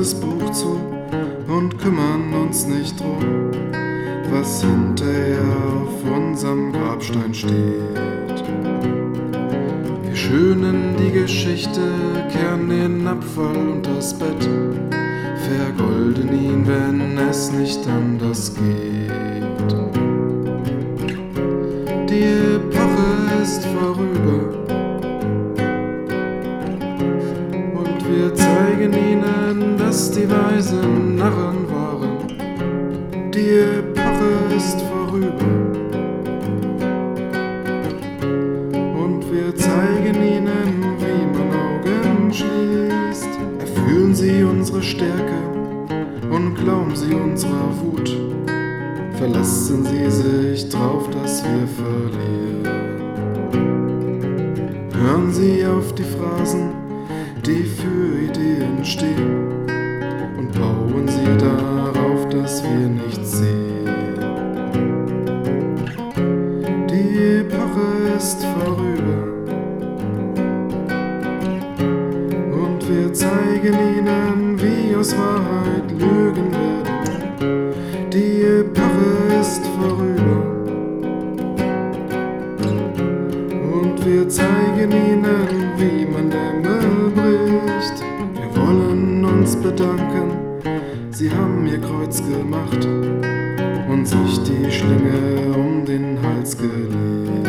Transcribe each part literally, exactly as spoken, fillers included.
dieses Buch zu und kümmern uns nicht drum, was hinterher auf unserem Grabstein steht. Wir schönen die Geschichte, kehren den Abfall und das Bett, vergolden ihn, wenn es nicht anders geht. Die Epoche ist vorüber und wir zeigen ihnen, dass die Weisen Narren waren. Die Epoche ist vorüber und wir zeigen ihnen, wie man Augen schließt. Erfühlen sie unsere Stärke und glauben sie unserer Wut. Verlassen sie sich drauf, dass wir verlieren. Hören sie auf die Phrasen, die für Ideen stehen, und bauen sie darauf, dass wir nichts sehen. Die Epoche ist vorüber und wir zeigen ihnen, wie aus Wahrheit Lügen werden. Die Epoche ist vorüber und wir zeigen ihnen, wie man Dämme bricht. Wir wollen uns bedanken, sie haben ihr Kreuz gemacht und sich die Schlinge um den Hals gelegt.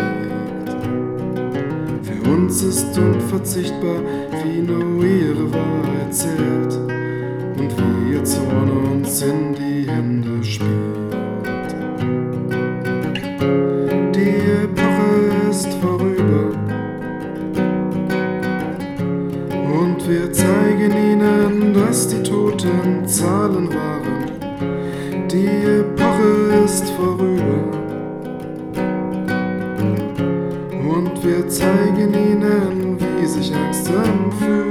Für uns ist unverzichtbar, wie nur ihre Wahrheit zählt und wie ihr Zorn uns in die Hände spielt. Die Epoche ist vorüber und wir zeigen ihnen, dass die Toten Zahlen waren. Die Epoche ist vorüber und wir zeigen ihnen, wie sich Angst anfühlt.